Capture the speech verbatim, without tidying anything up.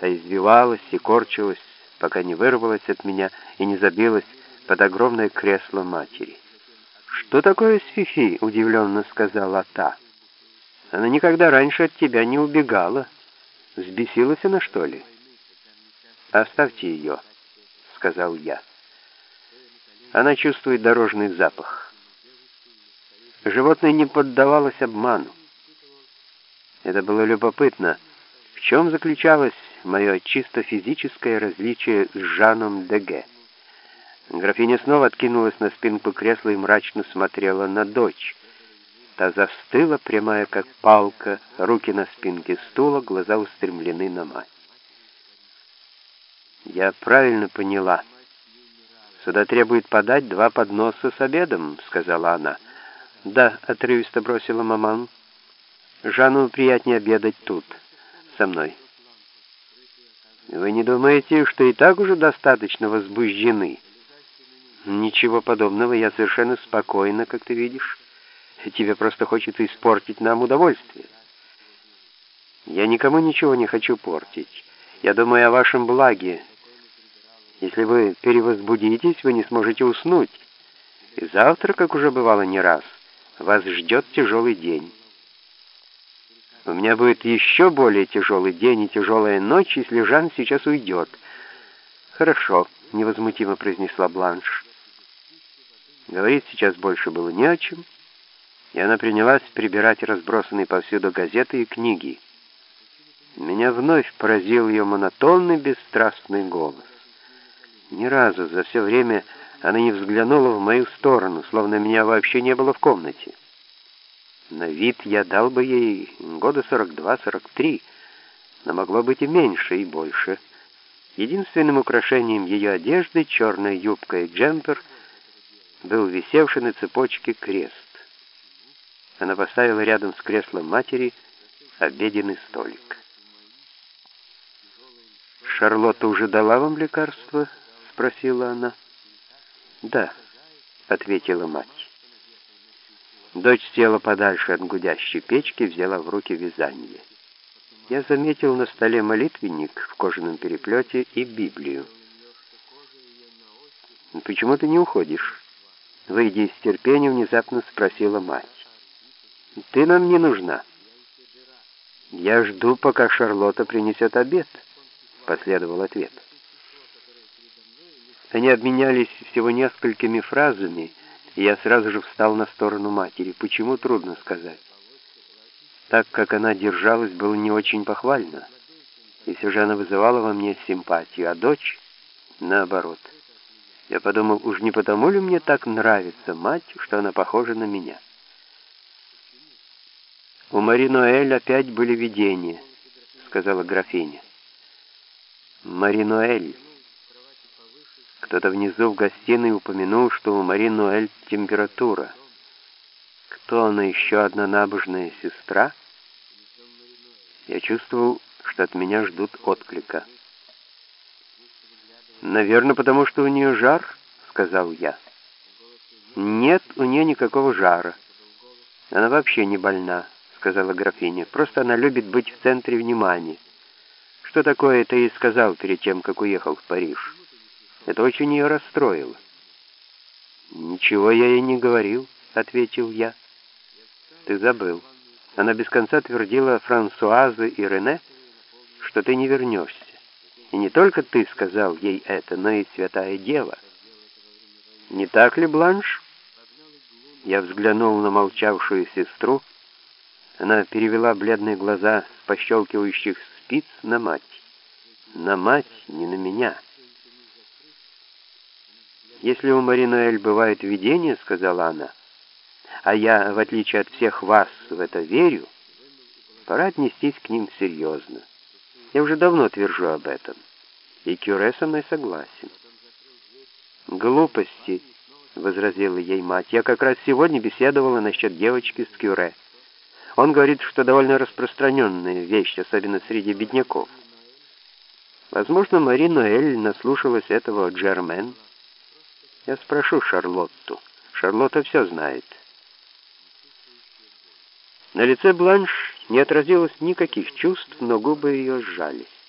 Та извивалась и корчилась, пока не вырвалась от меня и не забилась под огромное кресло матери. «Что такое с Фифи?» — удивленно сказала та. «Она никогда раньше от тебя не убегала. Взбесилась она, что ли?» «Оставьте ее», — сказал я. «Она чувствует дорожный запах». Животное не поддавалось обману. Это было любопытно. В чем заключалось мое чисто физическое различие с Жаном Деге? Графиня снова откинулась на спинку кресла и мрачно смотрела на дочь. Та застыла, прямая как палка, руки на спинке стула, глаза устремлены на мать. «Я правильно поняла. Сюда требует подать два подноса с обедом», — сказала она. «Да», — отрывисто бросила маман. «Жанну приятнее обедать тут, со мной». «Вы не думаете, что и так уже достаточно возбуждены?» «Ничего подобного, я совершенно спокойна, как ты видишь. Тебе просто хочется испортить нам удовольствие». «Я никому ничего не хочу портить. Я думаю о вашем благе. Если вы перевозбудитесь, вы не сможете уснуть. И завтра, как уже бывало не раз, вас ждет тяжелый день. У меня будет еще более тяжелый день и тяжелая ночь, если Жан сейчас уйдет». «Хорошо», — невозмутимо произнесла Бланш. Говорить сейчас больше было не о чем, и она принялась прибирать разбросанные повсюду газеты и книги. Меня вновь поразил ее монотонный, бесстрастный голос. Ни разу за все время она не взглянула в мою сторону, словно меня вообще не было в комнате. На вид я дал бы ей года сорок два сорок три, но могло быть и меньше, и больше. Единственным украшением ее одежды, черная юбка и джемпер, был висевший на цепочке крест. Она поставила рядом с креслом матери обеденный столик. «Шарлотта уже дала вам лекарство?» — спросила она. «Да», — ответила мать. Дочь села подальше от гудящей печки, взяла в руки вязание. Я заметил на столе молитвенник в кожаном переплете и Библию. «Почему ты не уходишь?» Выйдя из терпения, внезапно спросила мать. «Ты нам не нужна». «Я жду, пока Шарлотта принесет обед», — последовал ответ. Они обменялись всего несколькими фразами, и я сразу же встал на сторону матери. Почему, трудно сказать. Так как она держалась, было не очень похвально, и все же она вызывала во мне симпатию, а дочь — наоборот. Я подумал, уж не потому ли мне так нравится мать, что она похожа на меня. «У Мари Ноэль опять были видения», — сказала графиня. «Мари Ноэль». Кто-то внизу в гостиной упомянул, что у Мари Ноэль температура. Кто она, еще одна набожная сестра? Я чувствовал, что от меня ждут отклика. «Наверное, потому что у нее жар», — сказал я. «Нет, у нее никакого жара. Она вообще не больна», — сказала графиня. «Просто она любит быть в центре внимания. Что такое ты ей сказал перед тем, как уехал в Париж? Это очень ее расстроило». «Ничего я ей не говорил», — ответил я. «Ты забыл. Она без конца твердила Франсуазе и Рене, что ты не вернешься. И не только ты сказал ей это, но и Святая Дева. Не так ли, Бланш?» Я взглянул на молчавшую сестру. Она перевела бледные глаза с пощелкивающих спиц на мать. На мать, не на меня. «Если у Мари Ноэль бывают видения, — сказала она, — а я, в отличие от всех вас, в это верю, пора отнестись к ним серьезно. Я уже давно твержу об этом, и Кюре со мной согласен». «Глупости», — возразила ей мать. «Я как раз сегодня беседовала насчет девочки с Кюре. Он говорит, что довольно распространенная вещь, особенно среди бедняков. Возможно, Мари Ноэль наслушалась этого от Джермен. Я спрошу Шарлотту. Шарлотта все знает». На лице Бланш не отразилось никаких чувств, но губы ее сжались.